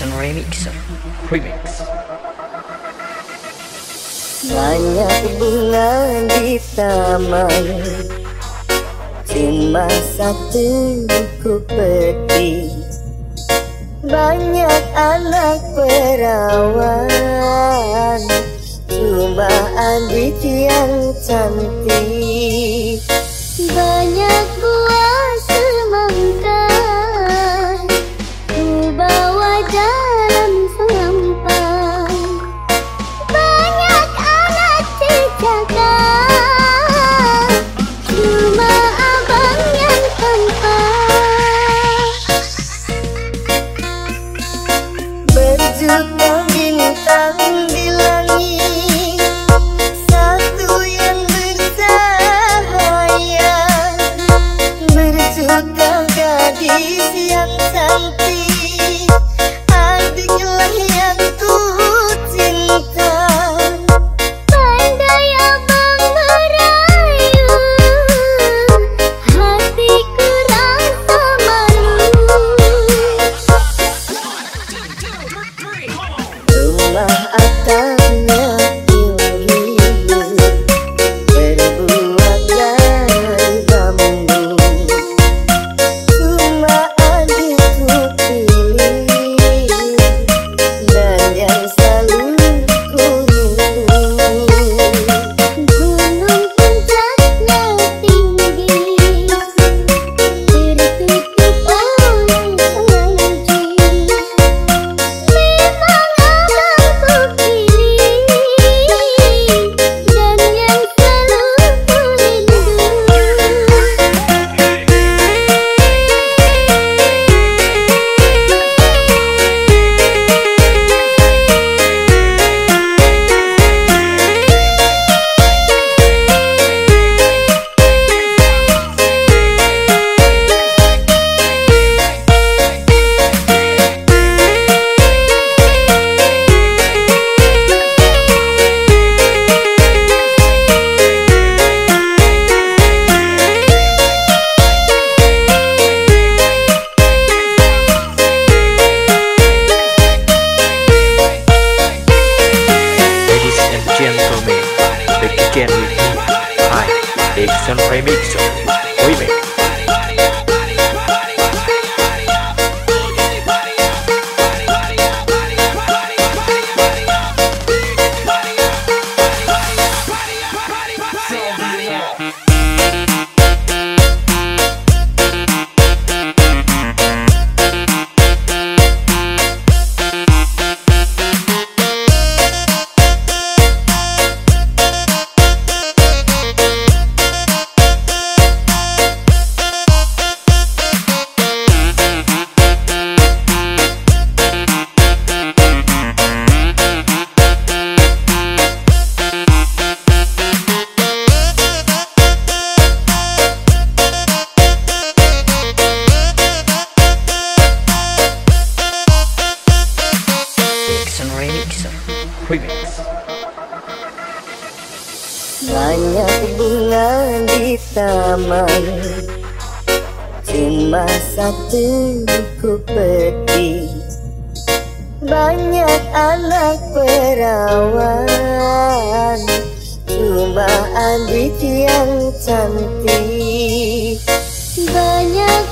Action Remix. Banyak bunga di taman, cuma satu ku petik. Banyak anak perawan, cuma adik yang cantik. Banyak buah semangka ku bawa dalam sampan. Banyak anak cicakkan, cuma abang yang tampan. Berjuta bintang di langit, satu yang bercahaya. Berjuta gadis yang cantik, adiklah yang ku cinta. Pandai abang merayu, hatiku rasa malu. Rumah atapnya tinggi, terbuat dari bambu. Cuma adikku pilih, dan yang selalu ku rindu. Gunung puncaknya tinggi, tertutup oleh salju. Memang abangku pilih, dan yang selalu ku rindu. Ladies and gentlemen, begin with me. Hi, Action Remix. Remix. Banyak bunga di taman, cuma satu ku petik. Banyak anak perawan, cuma adik yang cantik. Banyak